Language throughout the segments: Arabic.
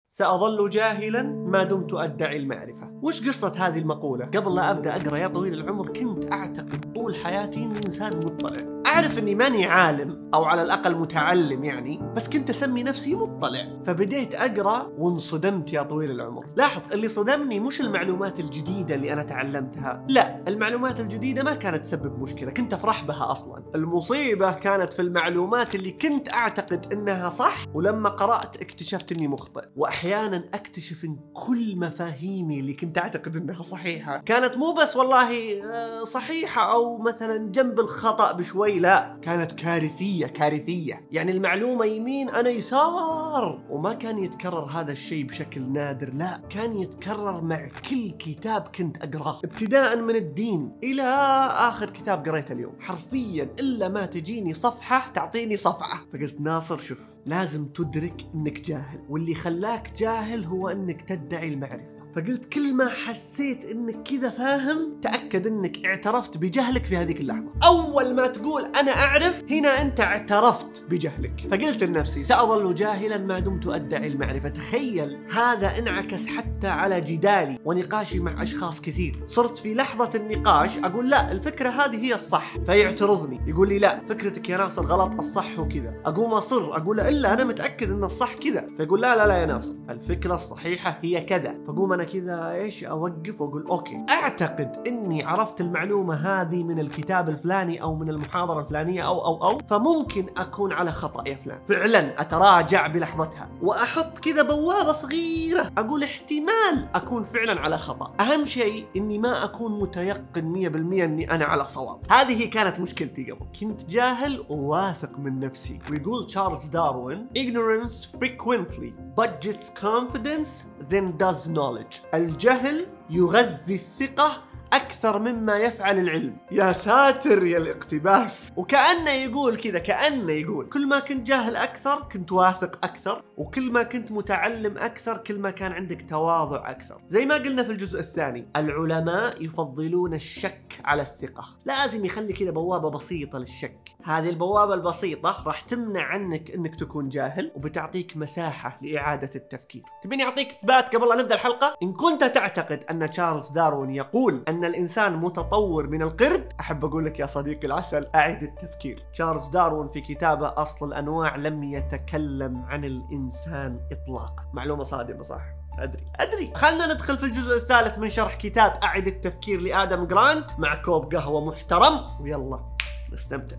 سأظل جاهلا ما دمت أدعي المعرفة. وش قصة هذه المقولة؟ قبل لا أبدأ أقرأ يا طويل العمر كنت أعتقد طول حياتي إني إنسان مطلع. أعرف إني ماني عالم أو على الأقل متعلم يعني، بس كنت أسمي نفسي مطلع. فبديت أقرأ وانصدمت يا طويل العمر. لاحظ، اللي صدمني مش المعلومات الجديدة اللي أنا تعلمتها، لا، المعلومات الجديدة ما كانت تسبب مشكلة، كنت أفرح بها أصلا. المصيبة كانت في المعلومات اللي كنت أعتقد إنها صح، ولما قرأت اكتشفت إني مخطئ. وأحيانا أكتشف إن كل مفاهيمي اللي كنت أعتقد إنها صحيحة كانت مو بس والله صحيحة أو مثلا جنب الخطأ بشوي، لا، كانت كارثية. يعني المعلومة يمين أنا يسار. وما كان يتكرر هذا الشيء بشكل نادر، لا، كان يتكرر مع كل كتاب كنت أقرأه، ابتداء من الدين إلى آخر كتاب قريته اليوم. حرفيا إلا ما تجيني صفحة تعطيني صفعة. فقلت ناصر شوف، لازم تدرك إنك جاهل، واللي خلاك جاهل هو إنك تدعي المعرفة. فقلت كل ما حسيت انك كذا فاهم، تأكد انك اعترفت بجهلك في هذيك اللحظة. اول ما تقول انا اعرف، هنا انت اعترفت بجهلك. فقلت لنفسي سأظل جاهلا ما دمت ادعي المعرفة. تخيل هذا انعكس حتى على جدالي ونقاشي مع اشخاص كثير. صرت في لحظة النقاش اقول لا، الفكرة هذه هي الصح، فيعترضني يقول لي لا، فكرتك يا ناصر غلط، الصح وكذا. اقوم اصر اقول له الا انا متأكد ان الصح كذا، فيقول لا يا ناصر، الفكرة الصحيحة هي كذا. فقوم أنا كذا إيش أوقف وأقول أوكي، أعتقد إني عرفت المعلومة هذه من الكتاب الفلاني أو من المحاضرة الفلانية أو فممكن أكون على خطأ يا فلان. فعلا أتراجع بلحظتها وأحط كذا بوابة صغيرة أقول احتمال أكون فعلا على خطأ. أهم شيء إني ما أكون متيقن 100% إني أنا على صواب. هذه كانت مشكلتي قبل، كنت جاهل وواثق من نفسي. ويقول تشارلز داروين ignorance frequently budgets confidence than does knowledge. الجهل يغذي الثقة أكثر مما يفعل العلم. يا ساتر يا الاقتباس. وكأنه يقول كذا، كأنه يقول كل ما كنت جاهل أكثر كنت واثق أكثر، وكل ما كنت متعلم أكثر كل ما كان عندك تواضع أكثر. زي ما قلنا في الجزء الثاني، العلماء يفضلون الشك على الثقة. لازم يخلي كذا بوابة بسيطة للشك. هذه البوابة البسيطة راح تمنع عنك أنك تكون جاهل، وبتعطيك مساحة لإعادة التفكير. تبيني أعطيك إثبات قبل أن نبدأ الحلقة؟ إن كنت تعتقد أن تشارلز داروين يقول أن الإنسان متطور من القرد، أحب أقول لك يا صديقي العسل، أعد التفكير. تشارلز داروين في كتابه أصل الأنواع لم يتكلم عن الإنسان إطلاقا. معلومة صادمة صح؟ أدري. خلنا ندخل في الجزء الثالث من شرح كتاب أعد التفكير لآدم جرانت مع كوب قهوة محترم، ويلا نستمتع.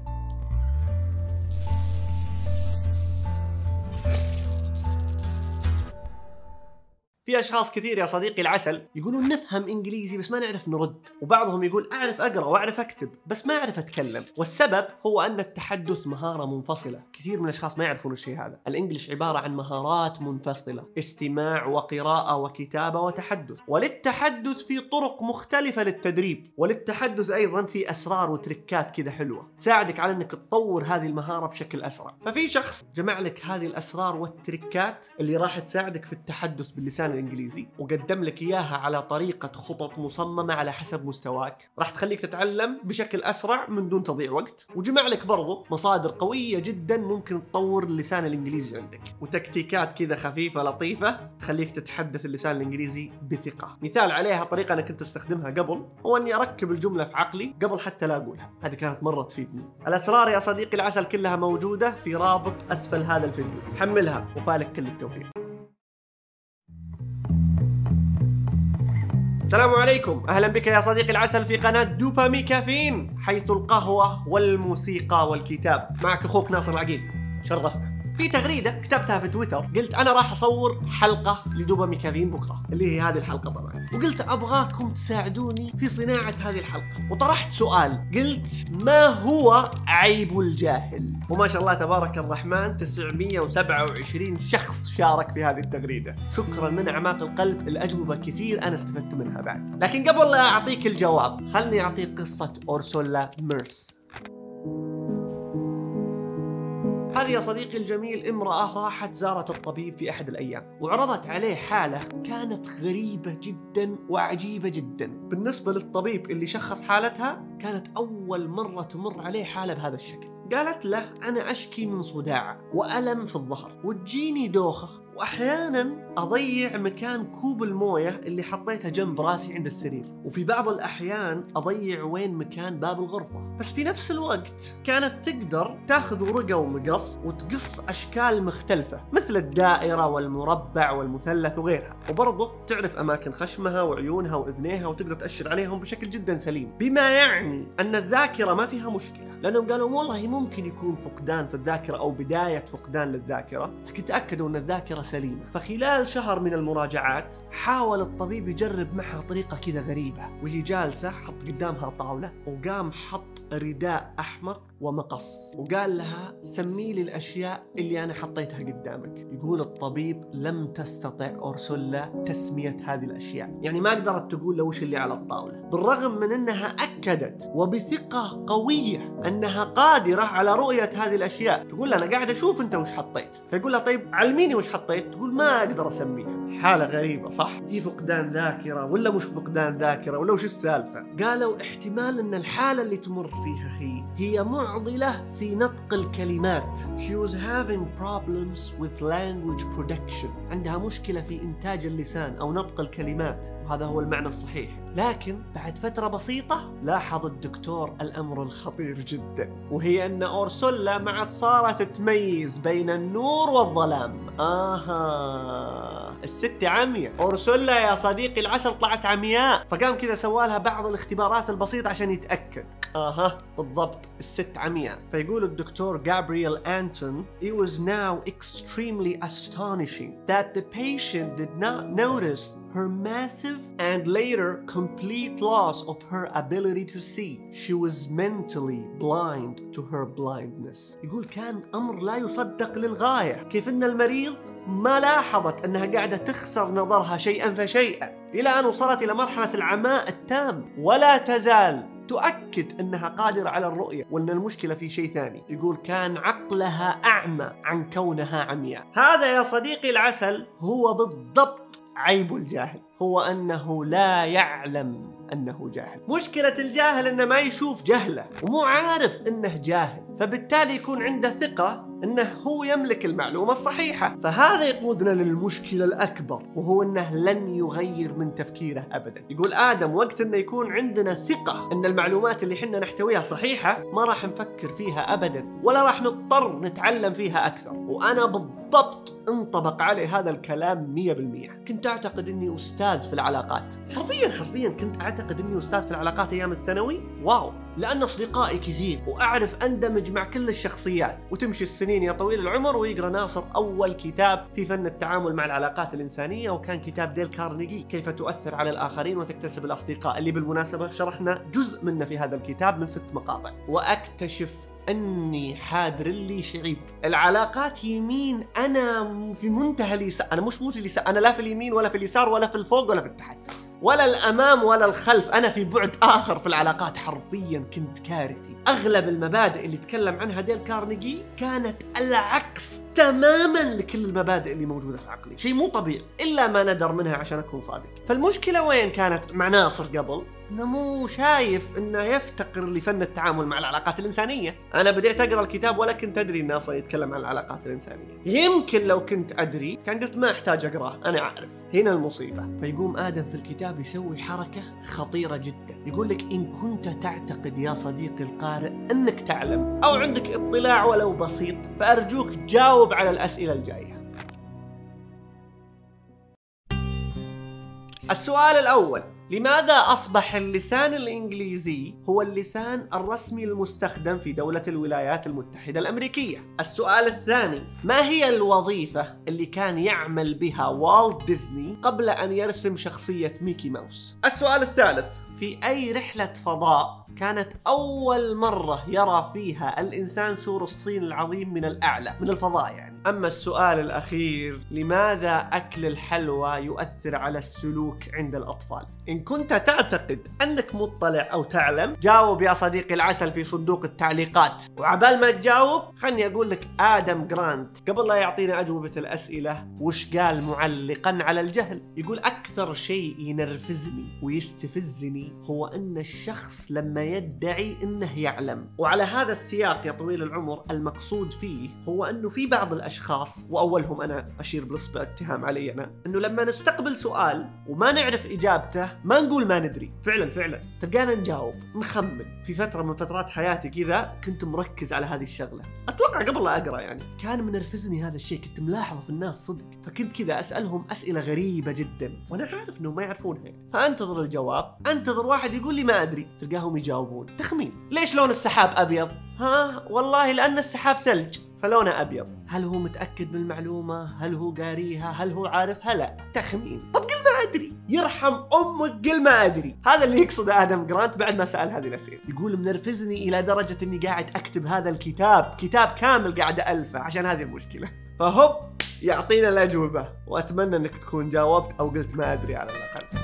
في أشخاص كثير يا صديقي العسل يقولون نفهم إنجليزي بس ما نعرف نرد، وبعضهم يقول أعرف أقرأ وأعرف أكتب بس ما أعرف أتكلم. والسبب هو أن التحدث مهارة منفصلة. كثير من الأشخاص ما يعرفون الشيء هذا. الإنجليش عبارة عن مهارات منفصلة، استماع وقراءة وكتابة وتحدث. وللتحدث في طرق مختلفة للتدريب، وللتحدث أيضا في أسرار وتركات كذا حلوة تساعدك على أنك تطور هذه المهارة بشكل أسرع. ففي شخص جمع لك هذه الأسرار والتركات اللي راح تساعدك في التحدث باللسان الإنجليزي، وقدم لك إياها على طريقة خطط مصممة على حسب مستواك، راح تخليك تتعلم بشكل أسرع من دون تضييع وقت. وجمع لك برضو مصادر قوية جدا ممكن تطور اللسان الإنجليزي عندك، وتكتيكات كذا خفيفة لطيفة تخليك تتحدث اللسان الإنجليزي بثقة. مثال عليها طريقة أنا كنت استخدمها قبل، هو أني أركب الجملة في عقلي قبل حتى لا أقولها. هذه كانت مرة تفيدني. الأسرار يا صديقي العسل كلها موجودة في رابط أسفل هذا الفيديو، حملها وفالك كل التوفيق. السلام عليكم، أهلا بك يا صديقي العسل في قناة دوبامي كافيين، حيث القهوة والموسيقى والكتاب. معك أخوك ناصر العقيل، شرفنا. في تغريدة كتبتها في تويتر قلت أنا راح أصور حلقة لدوبامي كافيين بكرة، اللي هي هذه الحلقة طبعا، وقلت أبغاكم تساعدوني في صناعة هذه الحلقة. وطرحت سؤال قلت ما هو عيب الجاهل؟ وما شاء الله تبارك الرحمن 927 شخص شارك في هذه التغريدة. شكرا من أعماق القلب، الأجوبة كثير أنا استفدت منها بعد. لكن قبل لا أعطيك الجواب خلني أعطيك قصة أورسولا ميرس. هذه يا صديقي الجميل امرأة راحت زارت الطبيب في أحد الأيام، وعرضت عليه حالة كانت غريبة جدا وعجيبة جدا. بالنسبة للطبيب اللي شخص حالتها كانت أول مرة تمر عليه حالة بهذا الشكل. قالت له أنا أشكي من صداع وألم في الظهر، وتجيني دوخة وأحيانا أضيع مكان كوب الموية اللي حطيته جنب راسي عند السرير، وفي بعض الأحيان أضيع وين مكان باب الغرفة. بس في نفس الوقت كانت تقدر تاخذ ورقة ومقص وتقص أشكال مختلفة مثل الدائرة والمربع والمثلث وغيرها، وبرضه تعرف أماكن خشمها وعيونها وإذنيها وتقدر تأشر عليهم بشكل جدا سليم، بما يعني أن الذاكرة ما فيها مشكلة. لأنهم قالوا والله ممكن يكون فقدان في الذاكرة أو بداية فقدان للذاكرة، لكن تأكدوا أن الذاكرة سليمة. فخلال شهر من المراجعات حاول الطبيب يجرب معها طريقة كذا غريبة، وهي جالسة حط قدامها طاولة وقام حط رداء أحمر ومقص وقال لها سمي لي الأشياء اللي أنا حطيتها قدامك. يقول الطبيب لم تستطع أورسولا تسمية هذه الأشياء، يعني ما قدرت تقول له وش اللي على الطاولة، بالرغم من أنها أكدت وبثقة قوية أنها قادرة على رؤية هذه الأشياء. تقول له أنا قاعد أشوف أنت وش حطيت، فيقول لها طيب علميني وش حطيت، تقول ما أقدر أسميها. حالة غريبة صح؟ هي فقدان ذاكرة ولا مش فقدان ذاكرة ولا وش السالفة؟ قالوا احتمال أن الحالة اللي تمر فيها هي معضلة في نطق الكلمات. She was having problems with language production، عندها مشكلة في إنتاج اللسان أو نطق الكلمات، وهذا هو المعنى الصحيح. لكن بعد فترة بسيطة لاحظ الدكتور الأمر الخطير جدا، وهي أن أورسولا ما عاد صارت تميز بين النور والظلام. الست عمياء، أورسولا يا صديقي العسل طلعت عمياء. فقام كذا سوالها بعض الاختبارات البسيطة عشان يتأكد. بالضبط الست عمياء. فيقول الدكتور جابرييل أنتون It was now extremely astonishing that the patient did not notice her massive and later complete loss of her ability to see. She was mentally blind to her blindness. يقول كان أمر لا يصدق للغاية، كيف أن المريض ما لاحظت أنها قاعدة تخسر نظرها شيئا فشيئا إلى أن وصلت إلى مرحلة العماء التام، ولا تزال تؤكد أنها قادرة على الرؤية، وأن المشكلة في شيء ثاني. يقول كان عقلها أعمى عن كونها عمياء. هذا يا صديقي العسل هو بالضبط عيب الجاهل، هو أنه لا يعلم أنه جاهل. مشكلة الجاهل أنه ما يشوف جهله ومو عارف أنه جاهل، فبالتالي يكون عنده ثقة أنه هو يملك المعلومة الصحيحة. فهذا يقودنا للمشكلة الأكبر، وهو أنه لن يغير من تفكيره أبدا. يقول آدم وقت أنه يكون عندنا ثقة أن المعلومات اللي حنا نحتويها صحيحة ما راح نفكر فيها أبدا، ولا راح نضطر نتعلم فيها أكثر. وأنا بالضبط انطبق علي هذا الكلام 100%. كنت أعتقد أني أستاذ في العلاقات، حرفيا كنت أعتقد أني أستاذ في العلاقات أيام الثانوي. واو، لأن أصدقائي كثير وأعرف أندمج مع كل الشخصيات. وتمشي السنين يا طويل العمر ويقرأ ناصر أول كتاب في فن التعامل مع العلاقات الإنسانية، وكان كتاب ديل كارنيجي كيف تؤثر على الآخرين وتكتسب الأصدقاء، اللي بالمناسبة شرحنا جزء منه في هذا الكتاب من 6 مقاطع. وأكتشف أني حادر اللي شعيب. العلاقات يمين أنا في منتهى اليسار، أنا مش في اليسار، أنا لا في اليمين ولا في اليسار ولا في الفوق ولا في التحت ولا الأمام ولا الخلف، أنا في بعد آخر في العلاقات. حرفيا كنت كارثي. أغلب المبادئ اللي تكلم عنها ديل كارنيجي كانت العكس تماما لكل المبادئ اللي موجودة في عقلي، شيء مو طبيعي إلا ما ندر منها عشان أكون صادق. فالمشكلة وين كانت مع ناصر قبل؟ إنه مو شايف إنه يفتقر لفن التعامل مع العلاقات الإنسانية. أنا بديت أقرأ الكتاب ولا كنت أدري إن ناصر يتكلم عن العلاقات الإنسانية. يمكن لو كنت أدري كان قلت ما أحتاج أقرأه، أنا أعرف. هنا المصيبة. فيقوم آدم في الكتاب يسوي حركة خطيرة جدا، يقول لك إن كنت تعتقد يا صديقي القارئ أنك تعلم أو عندك اطلاع ولو بسيط، فأرجوك جاوب على الأسئلة الجاية. السؤال الأول: لماذا أصبح اللسان الإنجليزي هو اللسان الرسمي المستخدم في دولة الولايات المتحدة الأمريكية؟ السؤال الثاني: ما هي الوظيفة اللي كان يعمل بها والت ديزني قبل أن يرسم شخصية ميكي ماوس؟ السؤال الثالث: في أي رحلة فضاء كانت أول مرة يرى فيها الإنسان سور الصين العظيم من الأعلى، من الفضاء يعني؟ أما السؤال الأخير: لماذا أكل الحلوى يؤثر على السلوك عند الأطفال؟ إن كنت تعتقد أنك مطلع أو تعلم، جاوب يا صديقي العسل في صندوق التعليقات. وعبال ما تجاوب خلني أقول لك آدم جرانت قبل لا يعطينا أجوبة الأسئلة وش قال معلقا على الجهل. يقول أكثر شيء ينرفزني ويستفزني هو أن الشخص لما يدعي أنه يعلم. وعلى هذا السياق يا طويل العمر المقصود فيه هو أنه في بعض الأشياء أشخاص، وأولهم أنا أشير بالإصبع اتهام علي أنا، إنه لما نستقبل سؤال وما نعرف إجابته ما نقول ما ندري. فعلا تلقانا نجاوب نخمن. في فترة من فترات حياتي كذا كنت مركز على هذه الشغلة، أتوقع قبل لا أقرأ يعني، كان منرفزني هذا الشيء، كنت ملاحظه في الناس صدق، فكنت كذا أسألهم أسئلة غريبة جدا وأنا عارف إنه ما يعرفونها، فأنتظر الجواب، أنتظر واحد يقول لي ما أدري، تلقاهم يجاوبون تخمين. ليش لون السحاب أبيض؟ ها والله لأن السحاب ثلج فلونه أبيض. هل هو متأكد من المعلومة؟ هل هو قاريها؟ هل هو عارفها؟ لا، تخمين. طب قل ما أدري، يرحم أمك قل ما أدري. هذا اللي يقصده آدم جرانت بعد ما سأل هذه الأسئلة. يقول منرفزني إلى درجة إني قاعد أكتب هذا الكتاب كامل قاعد ألفه عشان هذه المشكلة. فهب يعطينا الأجوبة، وأتمنى أنك تكون جاوبت أو قلت ما أدري على الأقل.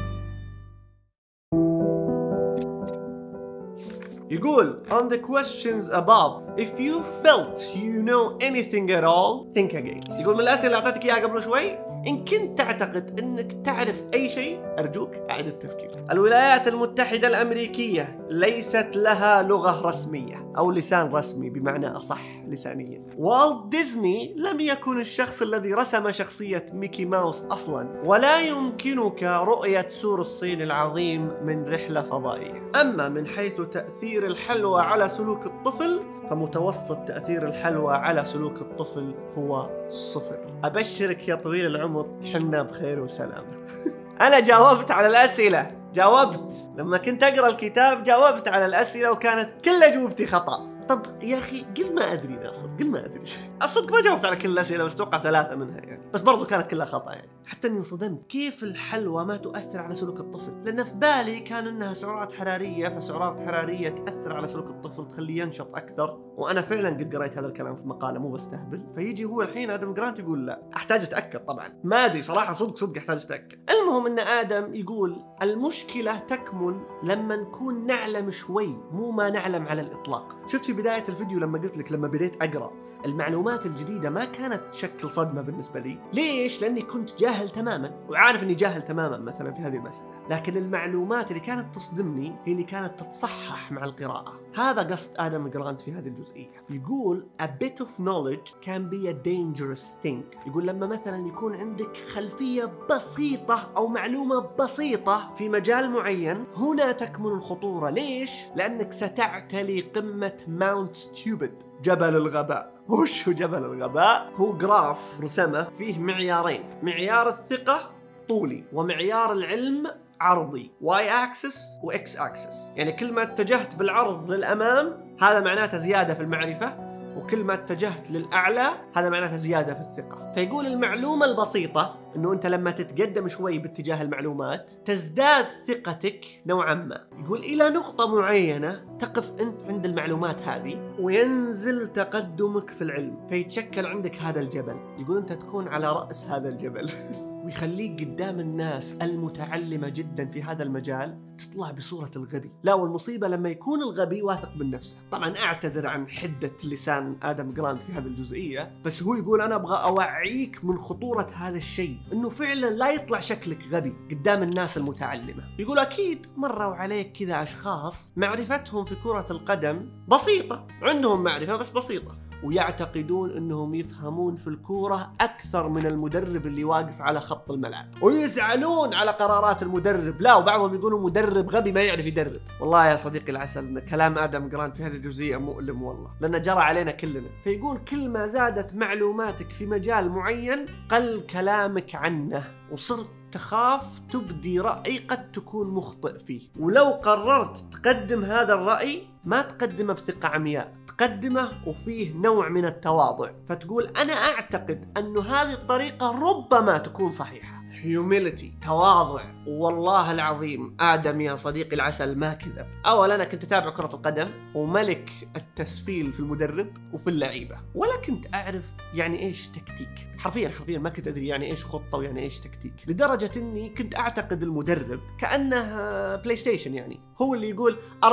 يقول on the questions above if you felt you know anything at all think again. يقول من الأسئلة اللي أعطيتك إياها قبل شوي، إن كنت تعتقد أنك تعرف أي شيء أرجوك أعد التفكير. الولايات المتحدة الأمريكية ليست لها لغة رسمية أو لسان رسمي بمعنى أصح لسانيا. والت ديزني لم يكن الشخص الذي رسم شخصية ميكي ماوس أصلا، ولا يمكنك رؤية سور الصين العظيم من رحلة فضائية. أما من حيث تأثير الحلوى على سلوك الطفل فمتوسط تأثير الحلوى على سلوك الطفل هو 0. أبشرك يا طويل العمر حنا بخير وسلامة. أنا جاوبت على الأسئلة، جاوبت لما كنت أقرأ الكتاب جاوبت على الأسئلة وكانت كل أجوبتي خطأ. طب يا أخي قل ما أدري ناصر، قل ما أدري. الصدق ما جاوبت على كل الأسئلة، بس أتوقع 3 منها يعني، بس برضو كانت كلها خطأ يعني. حتى إني انصدمت كيف الحلوى ما تؤثر على سلوك الطفل، لأن في بالي كان إنها سعرات حرارية، فسعرات حرارية تأثر على سلوك الطفل تخليه ينشط أكثر. وأنا فعلا قد قريت هذا الكلام في مقالة مو بستهبل. فيجي هو الحين آدم جرانت يقول لا، أحتاج أتأكد طبعا، ما أدري صراحة، صدق أحتاج أتأكد. المهم إن آدم يقول المشكلة تكمن لما نكون نعلم شوي مو ما نعلم على الإطلاق. شفت في بداية الفيديو لما قلت لك لما بديت أقرأ المعلومات الجديدة ما كانت تشكل صدمة بالنسبة لي. ليش؟ لأني كنت جاهل تماما وعارف أني جاهل تماما مثلا في هذه المسألة، لكن المعلومات اللي كانت تصدمني هي اللي كانت تتصحح مع القراءة. هذا قصد آدم جرانت في هذه الجزئية. يقول a bit of knowledge can be a dangerous thing. يقول لما مثلا يكون عندك خلفية بسيطة أو معلومة بسيطة في مجال معين، هنا تكمن الخطورة. ليش؟ لأنك ستعتلي قمة ماونت ستيوبد، جبل الغباء. وش هو جبل الغباء؟ هو جراف رسمه فيه معيارين، معيار الثقة طولي ومعيار العلم عرضي، واي اكسس واكس اكسس. يعني كل ما اتجهت بالعرض للأمام هذا معناته زيادة في المعرفة، وكل ما اتجهت للأعلى هذا معناته زيادة في الثقة. فيقول المعلومة البسيطة إنه أنت لما تتقدم شوي باتجاه المعلومات تزداد ثقتك نوعا ما. يقول إلى نقطة معينة تقف أنت عند المعلومات هذه وينزل تقدمك في العلم، فيتشكل عندك هذا الجبل. يقول أنت تكون على رأس هذا الجبل ويخليك قدام الناس المتعلمة جدا في هذا المجال تطلع بصورة الغبي. لا، والمصيبة لما يكون الغبي واثق من نفسه. طبعا أعتذر عن حدة لسان آدم جرانت في هذه الجزئية، بس هو يقول أنا أبغى أوعيك من خطورة هذا الشيء، إنه فعلا لا يطلع شكلك غبي قدام الناس المتعلمة. يقول أكيد مروا عليك كذا أشخاص معرفتهم في كرة القدم بسيطة، عندهم معرفة بس بسيطة، ويعتقدون أنهم يفهمون في الكورة أكثر من المدرب اللي واقف على خط الملعب، ويزعلون على قرارات المدرب. لا، وبعضهم يقولوا مدرب غبي ما يعرف يدرب. والله يا صديقي العسل إن كلام آدم جرانت في هذه الجزئية مؤلم والله، لأنه جرى علينا كلنا. فيقول كل ما زادت معلوماتك في مجال معين قل كلامك عنه، وصرت تخاف تبدي رأي قد تكون مخطئ فيه. ولو قررت تقدم هذا الرأي ما تقدمه بثقة عمياء، تقدمه وفيه نوع من التواضع. فتقول أنا أعتقد أن هذه الطريقة ربما تكون صحيحة. humility، تواضع. والله العظيم آدم يا صديقي العسل ما كذب. أولا أنا كنت أتابع كرة القدم وملك التسفيل في المدرب وفي اللعيبة، ولا كنت أعرف يعني إيش تكتيك. حرفيا ما كنت أدري يعني إيش خطة ويعني إيش تكتيك، لدرجة إني كنت أعتقد المدرب كأنه بلاي ستيشن، يعني هو اللي يقول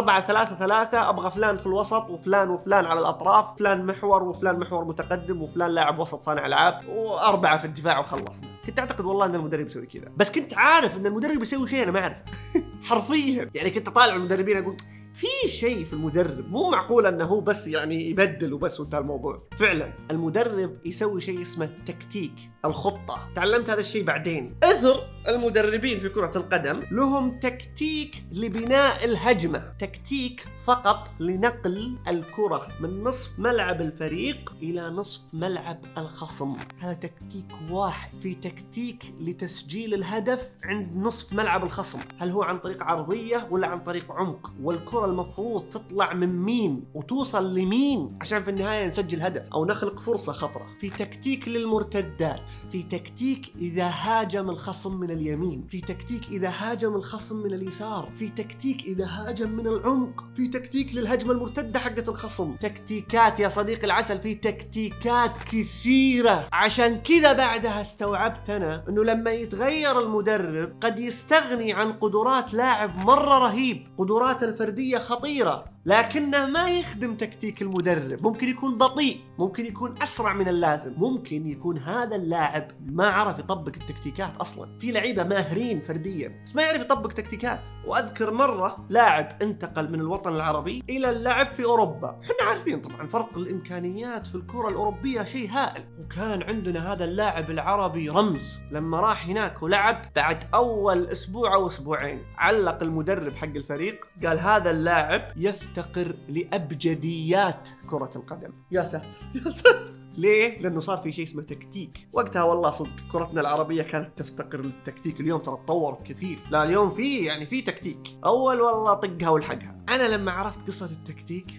4-3-3 أبغى فلان في الوسط وفلان وفلان على الأطراف، فلان محور وفلان محور متقدم وفلان لاعب وسط صانع ألعاب و4 في الدفاع وخلصنا. كنت أعتقد والله أن المدرب يسوي كذا، بس كنت عارف أن المدرب يسوي شيء أنا ما أعرف. حرفيا يعني كنت طالع المدربين أقول في شيء في المدرب، مو معقول انه هو بس يعني يبدل وبس وانتهى الموضوع. فعلا المدرب يسوي شيء اسمه التكتيك، الخطة. تعلمت هذا الشيء بعدين. اثر المدربين في كرة القدم لهم تكتيك لبناء الهجمة، تكتيك فقط لنقل الكرة من نصف ملعب الفريق إلى نصف ملعب الخصم. هذا تكتيك واحد. في تكتيك لتسجيل الهدف عند نصف ملعب الخصم، هل هو عن طريق عرضية ولا عن طريق عمق، والكرة المفروض تطلع من مين وتوصل لمين عشان في النهاية نسجل هدف أو نخلق فرصة خطرة. في تكتيك للمرتدات، في تكتيك إذا هاجم الخصم من اليمين، في تكتيك إذا هاجم الخصم من اليسار، في تكتيك إذا هاجم من العمق، في تكتيك للهجمة المرتدة حقة الخصم. تكتيكات يا صديقي العسل، في تكتيكات كثيرة. عشان كذا بعدها استوعبت أنا أنه لما يتغير المدرب قد يستغني عن قدرات لاعب مرة رهيب، قدرات الفردية خطيرة، لكنه ما يخدم تكتيك المدرب. ممكن يكون بطيء، ممكن يكون أسرع من اللازم، ممكن يكون هذا اللاعب ما عرف يطبق التكتيكات أصلا. في لعيبة ماهرين فرديا بس ما يعرف يطبق تكتيكات. وأذكر مرة لاعب انتقل من الوطن العربي إلى اللعب في أوروبا. احنا عارفين طبعا فرق الإمكانيات في الكرة الأوروبية شيء هائل، وكان عندنا هذا اللاعب العربي رمز. لما راح هناك ولعب بعد أول أسبوع أو أسبوعين علق المدرب حق الفريق قال هذا اللاعب يفتقر لأبجديات كرة القدم. يا ساتر يا ساتر. ليه؟ لأنه صار في شيء اسمه تكتيك. وقتها والله صدق كرتنا العربية كانت تفتقر للتكتيك. اليوم ترى تطورت كثير. لا اليوم في تكتيك. أول والله طقها والحقها. أنا لما عرفت قصة التكتيك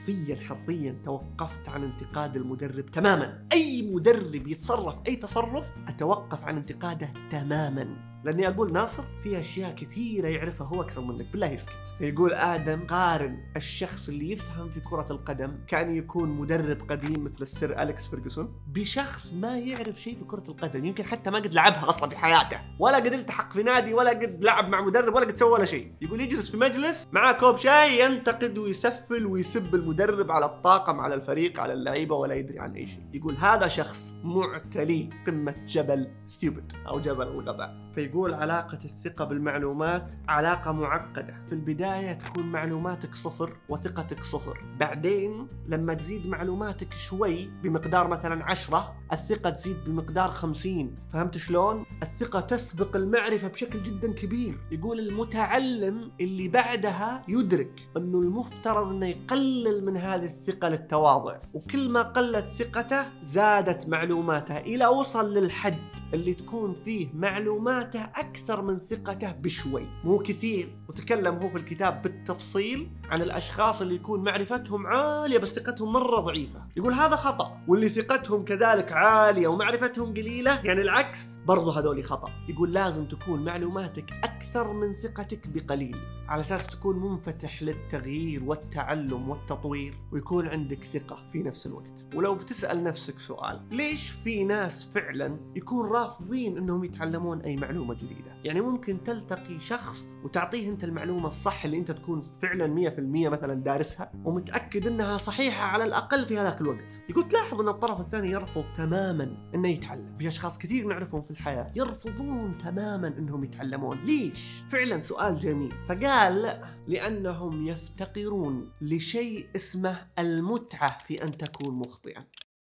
حرفيا توقفت عن انتقاد المدرب تماما. أي مدرب يتصرف أي تصرف أتوقف عن انتقاده تماما، لأني أقول ناصر في أشياء كثيرة يعرفها هو أكثر منك، بالله يسكت. فيقول آدم قارن الشخص اللي يفهم في كرة القدم كأن يكون مدرب قديم مثل السير أليكس فيرغسون بشخص ما يعرف شيء في كرة القدم، يمكن حتى ما قد لعبها أصلا في حياته، ولا قد التحق في نادي، ولا قد لعب مع مدرب، ولا قد سوى ولا شيء. يقول يجلس في مجلس معاه كوب شاي ينتقد ويسفل ويسب المدرب على الطاقم، على الفريق، على اللعيبة، ولا يدري عن أي شيء. يقول هذا شخص معتلي قمة جبل ستيوبد أو جبل الغباء. فيقول علاقة الثقة بالمعلومات علاقة معقدة. في البداية تكون معلوماتك صفر وثقتك صفر، بعدين لما تزيد معلوماتك شوي بمقدار مثلا 10 الثقة تزيد بمقدار 50. فهمت شلون؟ الثقة تسبق المعرفة بشكل جدا كبير. يقول المتعلم اللي بعدها يدرك أنه المفترض أنه يقلل من هذه الثقة للتواضع، وكل ما قلت ثقته زادت معلوماته إلى وصل للحد اللي تكون فيه معلوماته أكثر من ثقته بشوي، مو كثير. وتكلم هو في الكتاب بالتفصيل عن الأشخاص اللي يكون معرفتهم عالية بس ثقتهم مرة ضعيفة. يقول هذا خطأ، واللي ثقتهم كذلك عالية ومعرفتهم قليلة يعني العكس برضو هذول خطأ. يقول لازم تكون معلوماتك أكثر من ثقتك بقليل على أساس تكون منفتح للتغيير والتعلم والتطوير، ويكون عندك ثقة في نفس الوقت. ولو بتسأل نفسك سؤال، ليش في ناس فعلا يكون رافضين أنهم يتعلمون أي معلومة جديدة؟ يعني ممكن تلتقي شخص وتعطيه أنت المعلومة الصح اللي أنت تكون فعلا 100% مثلا دارسها ومتأكد أنها صحيحة على الأقل في هذاك الوقت. يقول تلاحظ أن الطرف الثاني يرفض تماما أنه يتعلم. في أشخاص كثير نعرفهم في الحياة يرفضون تماما أنهم يتعلمون. ليش؟ فعلا سؤال جميل. فقال لأنهم يفتقرون لشيء اسمه المتعة في أن تكون مخطئا.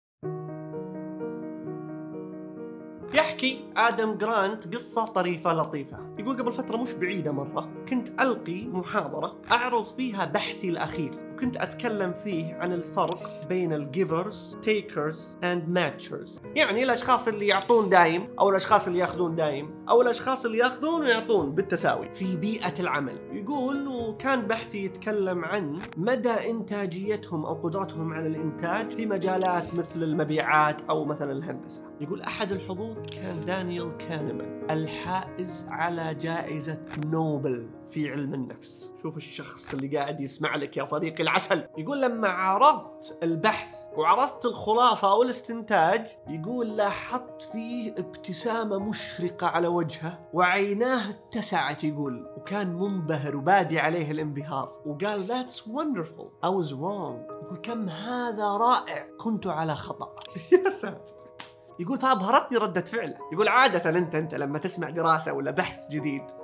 يحكي آدم جرانت قصة طريفة لطيفة. يقول قبل فترة مش بعيدة مرة كنت ألقي محاضرة أعرض فيها بحثي الأخير، وكنت أتكلم فيه عن الفرق بين الجيفرز takers and matchers، يعني الأشخاص اللي يعطون دايم أو الأشخاص اللي يأخذون دايم أو الأشخاص اللي يأخذون ويعطون بالتساوي في بيئة العمل. يقول وكان بحثي يتكلم عن مدى إنتاجيتهم أو قدرتهم على الإنتاج في مجالات مثل المبيعات أو مثلا الهندسة. يقول أحد الحضور كان دانيال كانمان الحائز على جائزة نوبل في علم النفس. شوف الشخص اللي قاعد يسمع لك يا صديقي العسل. يقول لما عرضت البحث وعرضت الخلاصة أو الاستنتاج، يقول لاحظت فيه ابتسامة مشرقة على وجهه وعيناه اتسعت، يقول وكان منبهر وبادي عليه الانبهار، وقال That's wonderful I was wrong. يقول كم هذا رائع، كنت على خطأ. يا ساتر. يقول فأبهرتني ردة فعله. يقول عادة أنت لما تسمع دراسة ولا بحث جديد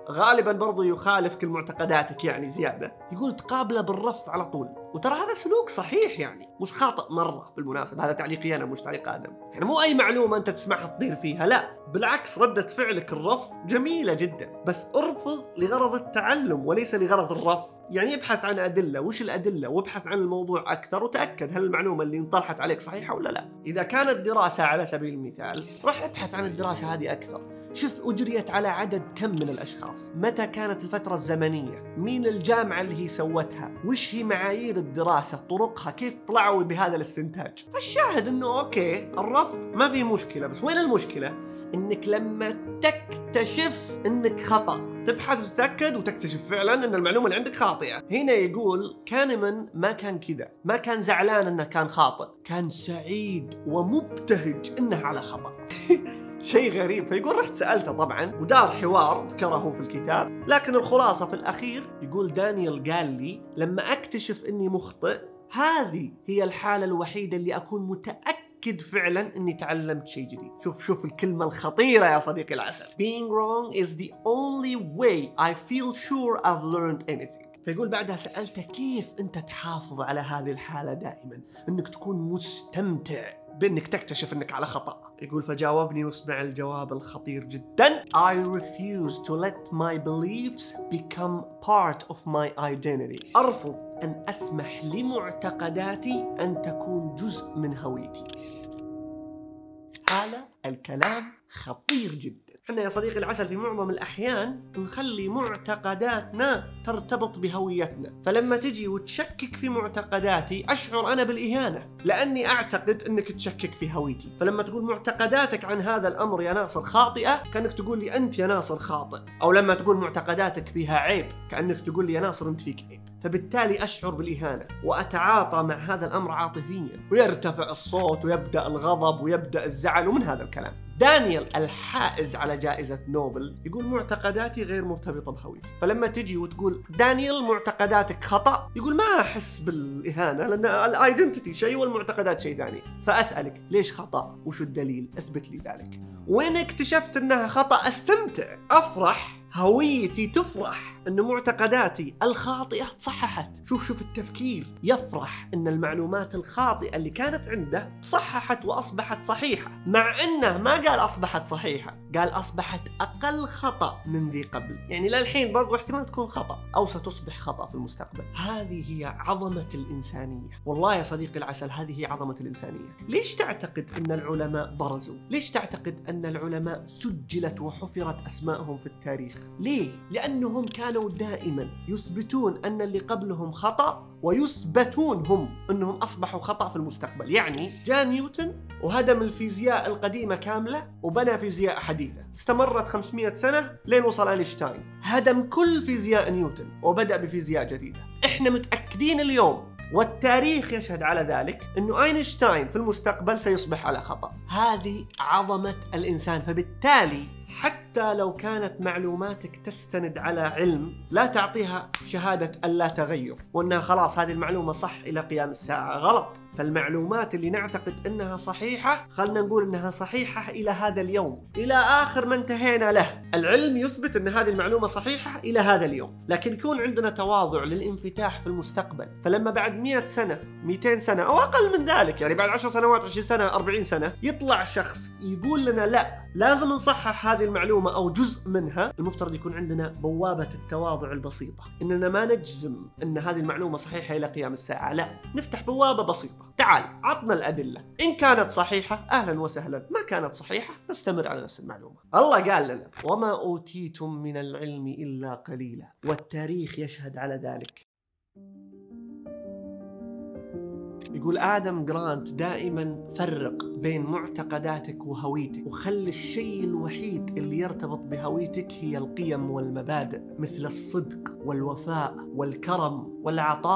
غالبا برضو يخالف كل معتقداتك يعني زيادة، يقول تقابله بالرفض على طول. وترى هذا سلوك صحيح يعني، مش خاطئ مرة بالمناسبة. هذا تعليقي أنا مش تعليق آدم. يعني مو أي معلومة أنت تسمعها تطير فيها، لا بالعكس، ردة فعلك الرفض جميلة جدا، بس ارفض لغرض التعلم وليس لغرض الرفض. يعني ابحث عن أدلة، وش الأدلة، وابحث عن الموضوع أكثر وتأكد هل المعلومة اللي انطرحت عليك صحيحة ولا لا. إذا كانت دراسة على سبيل المثال، راح ابحث عن الدراسة هذه أكثر. شوف أجريت على عدد كم من الأشخاص، متى كانت الفترة الزمنية، مين الجامعة اللي هي سوتها، وش هي معايير الدراسة، طرقها، كيف طلعوا بهذا الاستنتاج. فالشاهد أنه أوكي الرفض ما في مشكلة، بس وين المشكلة؟ إنك لما تكتشف إنك خطأ تبحث وتتأكد وتكتشف فعلا أن المعلومة اللي عندك خاطئة. هنا يقول كانمان ما كان كذا، ما كان زعلان أنه كان خاطئ، كان سعيد ومبتهج أنه على خطأ. شيء غريب. فيقول رحت سألته طبعا ودار حوار ذكره في الكتاب، لكن الخلاصة في الأخير يقول دانيال قال لي لما أكتشف أني مخطئ هذه هي الحالة الوحيدة اللي أكون متأكد فعلا أني تعلمت شيء جديد. شوف الكلمة الخطيرة يا صديقي العسل. Being wrong is the only way I feel sure I've learned anything. فيقول بعدها سألته كيف أنت تحافظ على هذه الحالة دائما، أنك تكون مستمتع بأنك تكتشف أنك على خطأ. يقول فجاوبني، واسمع الجواب الخطير جدا: I refuse to let my beliefs become part of my identity. أرفض أن أسمح لمعتقداتي أن تكون جزء من هويتي. هذا الكلام خطير جدا. احنا يا صديقي العسل في معظم الأحيان نخلي معتقداتنا ترتبط بهويتنا، فلما تجي وتشكك في معتقداتي أشعر أنا بالإهانة لأني أعتقد أنك تشكك في هويتي. فلما تقول معتقداتك عن هذا الأمر يا ناصر خاطئة، كأنك تقول لي أنت يا ناصر خاطئ، أو لما تقول معتقداتك فيها عيب كأنك تقول لي يا ناصر أنت فيك عيب. فبالتالي أشعر بالإهانة وأتعاطى مع هذا الأمر عاطفيا، ويرتفع الصوت ويبدأ الغضب ويبدأ الزعل ومن هذا الكلام. دانيال الحائز على جائزة نوبل يقول معتقداتي غير مرتبطة بهويتي. فلما تجي وتقول دانيال معتقداتك خطأ، يقول ما أحس بالإهانة لأن الايدنتيتي شيء والمعتقدات شيء ثاني. فأسألك ليش خطأ؟ وش الدليل؟ اثبت لي ذلك. وين اكتشفت أنها خطأ أستمتع، أفرح، هويتي تفرح أن معتقداتي الخاطئة تصححت. شوف التفكير، يفرح أن المعلومات الخاطئة اللي كانت عنده صححت وأصبحت صحيحة، مع أنه ما قال أصبحت صحيحة، قال أصبحت أقل خطأ من ذي قبل. يعني للحين برضو احتمال تكون خطأ أو ستصبح خطأ في المستقبل. هذه هي عظمة الإنسانية. والله يا صديقي العسل هذه هي عظمة الإنسانية. ليش تعتقد أن العلماء برزوا؟ ليش تعتقد أن العلماء سجلت وحفرت أسمائهم في التاريخ؟ ليه؟ لأنهم كانوا دائما يثبتون أن اللي قبلهم خطأ ويثبتون هم أنهم أصبحوا خطأ في المستقبل. يعني جاء نيوتن وهدم الفيزياء القديمة كاملة وبنى فيزياء حديثة، استمرت 500 سنة لين وصل أينشتاين، هدم كل فيزياء نيوتن وبدأ بفيزياء جديدة. إحنا متأكدين اليوم والتاريخ يشهد على ذلك أنه أينشتاين في المستقبل سيصبح على خطأ. هذه عظمة الإنسان. فبالتالي حتى لو كانت معلوماتك تستند على علم، لا تعطيها شهادة اللا تغير وأنها خلاص هذه المعلومة صح إلى قيام الساعة. غلط. فالمعلومات اللي نعتقد أنها صحيحة خلنا نقول أنها صحيحة إلى هذا اليوم، إلى آخر ما انتهينا له. العلم يثبت أن هذه المعلومة صحيحة إلى هذا اليوم، لكن يكون عندنا تواضع للانفتاح في المستقبل. فلما بعد 100 سنة 200 سنة أو أقل من ذلك، يعني بعد 10 سنوات 20 سنة 40 سنة، يطلع شخص يقول لنا لا لازم نصحح هذه المعلومة أو جزء منها، المفترض يكون عندنا بوابة التواضع البسيطة، إننا ما نجزم أن هذه المعلومة صحيحة إلى قيام الساعة، لا، نفتح بوابة بسيطة. تعال عطنا الأدلة، إن كانت صحيحة أهلا وسهلا، ما كانت صحيحة نستمر على نفس المعلومة. الله قال لنا وما أوتيتم من العلم إلا قليلا، والتاريخ يشهد على ذلك. يقول آدم جرانت دائما فرق بين معتقداتك وهويتك، وخلي الشيء الوحيد اللي يرتبط بهويتك هي القيم والمبادئ، مثل الصدق والوفاء والكرم والعطاء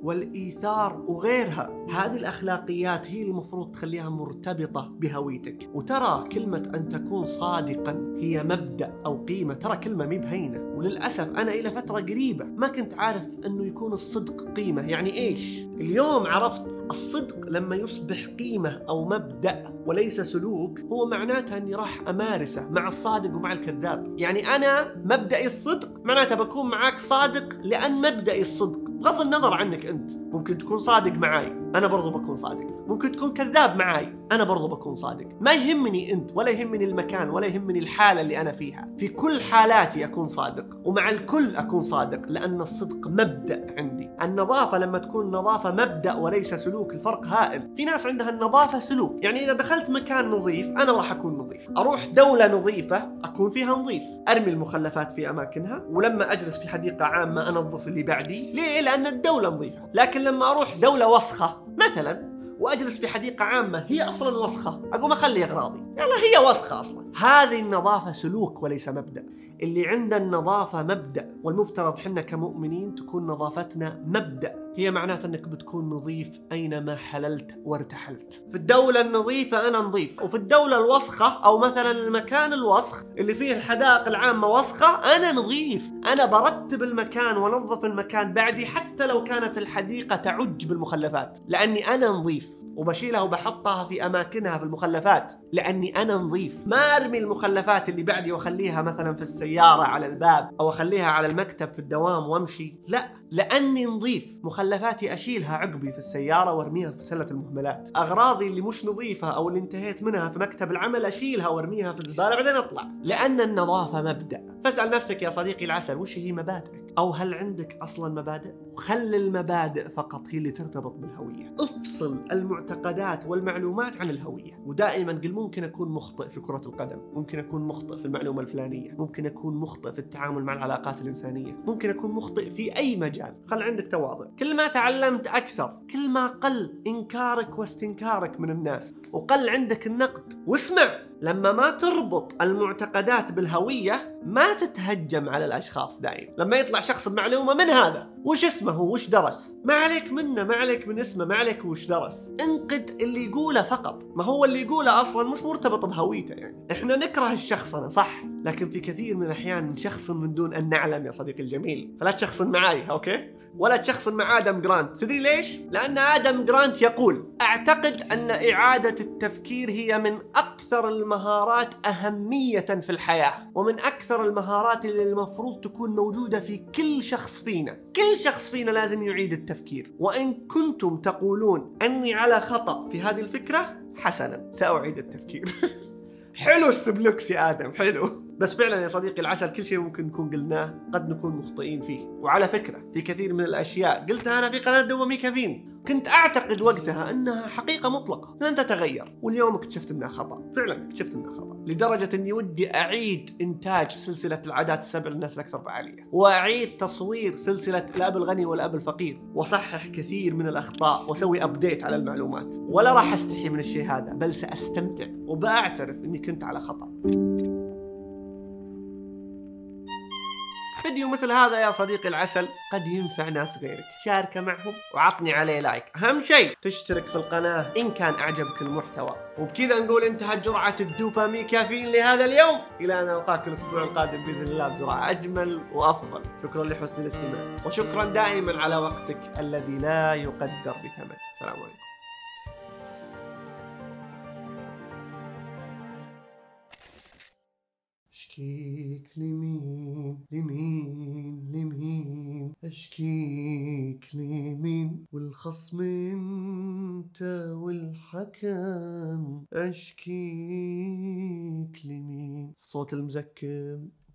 والإيثار وغيرها. هذه الأخلاقيات هي المفروض تخليها مرتبطة بهويتك. وترى كلمة أن تكون صادقا هي مبدأ أو قيمة، ترى كلمة مي بهينة. وللأسف أنا إلى فترة قريبة ما كنت عارف أنه يكون الصدق قيمة. يعني إيش؟ اليوم عرفت الصدق لما يصبح قيمة أو مبدأ وليس سلوك، هو معناتها أني راح أمارسه مع الصادق ومع الكذاب. يعني أنا مبدأي الصدق، معناتها بكون معاك صادق لأن مبدأي الصدق، بغض النظر عنك أنت. ممكن تكون صادق معاي، أنا برضو بكون صادق. ممكن تكون كذاب معاي، أنا برضو بكون صادق. ما يهمني أنت ولا يهمني المكان ولا يهمني الحالة اللي أنا فيها، في كل حالاتي أكون صادق ومع الكل أكون صادق، لأن الصدق مبدأ عندي. النظافة لما تكون نظافة مبدأ وليس سلوك الفرق هائل. في ناس عندها النظافة سلوك، يعني إذا دخلت مكان نظيف أنا راح أكون نظيف، أروح دولة نظيفة أكون فيها نظيف، أرمي المخلفات في أماكنها، ولما أجلس في حديقة عامة أنظف اللي بعدي. ليه؟ لأن الدولة نظيفة. لكن لما أروح دولة وسخة مثلا واجلس في حديقة عامة هي اصلا وسخة، اقوم اخلي اغراضي، يلا هي وسخة اصلا. هذه النظافة سلوك وليس مبدأ. اللي عنده النظافة مبدأ، والمفترض حنا كمؤمنين تكون نظافتنا مبدأ. هي معناتها انك بتكون نظيف اينما حللت وارتحلت. في الدولة النظيفة انا نظيف، وفي الدولة الوسخة او مثلا المكان الوسخ اللي فيه الحدائق العامة وسخة انا نظيف. انا برتب المكان ونظف المكان بعدي حتى لو كانت الحديقة تعج بالمخلفات، لاني انا نظيف، وبشيلها وبحطها في أماكنها في المخلفات لأني أنا نظيف. ما أرمي المخلفات اللي بعدي وأخليها مثلا في السيارة على الباب أو أخليها على المكتب في الدوام وأمشي، لا، لأني نظيف. مخلفاتي أشيلها عقبي في السيارة وأرميها في سلة المهملات. أغراضي اللي مش نظيفة أو اللي انتهيت منها في مكتب العمل أشيلها وأرميها في الزبالة بعدين أطلع، لأن النظافة مبدأ. فاسأل نفسك يا صديقي العسل، وش هي مبادئك؟ أو هل عندك أصلا مبادئ؟ وخل المبادئ فقط هي اللي ترتبط بالهوية. افصل المعتقدات والمعلومات عن الهوية. ودائما قل ممكن أكون مخطئ في كرة القدم، ممكن أكون مخطئ في المعلومة الفلانية، ممكن أكون مخطئ في التعامل مع العلاقات الإنسانية، ممكن أكون مخطئ في أي مجال. خل عندك تواضع. كل ما تعلمت أكثر، كل ما قل إنكارك واستنكارك من الناس، وقل عندك النقد. واسمع، لما ما تربط المعتقدات بالهوية ما تتهجم على الأشخاص. دائما لما يطلع شخص بمعلومة من هذا وش اسمه وش درس، ما عليك منه، ما عليك من اسمه، ما عليك وش درس، انقد اللي يقوله فقط. ما هو اللي يقوله أصلا مش مرتبط بهويته. يعني احنا نكره الشخص أنا صح، لكن في كثير من الأحيان نشخص من دون أن نعلم يا صديقي الجميل. فلا تشخصن معي أوكي، ولا تشخصن مع آدم جرانت. تدري ليش؟ لأن آدم جرانت يقول: أعتقد أن إعادة التفكير هي من أكثر المهارات أهمية في الحياة، ومن أكثر المهارات اللي المفروض تكون موجودة في كل شخص فينا. كل شخص فينا لازم يعيد التفكير. وإن كنتم تقولون أني على خطأ في هذه الفكرة، حسنا سأعيد التفكير. حلو السبلوكس يا آدم، حلو. بس فعلا يا صديقي العسل كل شيء ممكن نكون قلناه قد نكون مخطئين فيه. وعلى فكرة في كثير من الأشياء قلتها أنا في قناة دوامي كافين كنت أعتقد وقتها أنها حقيقة مطلقة لن تتغير، واليوم اكتشفت أنها خطأ. فعلا اكتشفت أنها خطأ، لدرجة أني ودي أعيد إنتاج سلسلة العادات السبع للناس الأكثر فعالية، وأعيد تصوير سلسلة الأب الغني والأب الفقير، وصحح كثير من الأخطاء وسوي أبديت على المعلومات. ولا راح أستحي من الشيء هذا، بل سأستمتع وبأعترف أني كنت على خطأ. فيديو مثل هذا يا صديقي العسل قد ينفع ناس غيرك، شاركه معهم وعطني عليه لايك. أهم شيء تشترك في القناة إن كان أعجبك المحتوى. وبكذا نقول انتهت جرعة الدوبامي كافيين لهذا اليوم. إلى أن ألقاك الأسبوع القادم بإذن الله بجرعة أجمل وأفضل. شكرا لحسن الاستماع، وشكرا دائما على وقتك الذي لا يقدر بثمن. السلام عليكم. أشكيك لمين لمين لمين، أشكيك لمين، والخصم انت والحكم، أشكيك لمين. الصوت المزكم.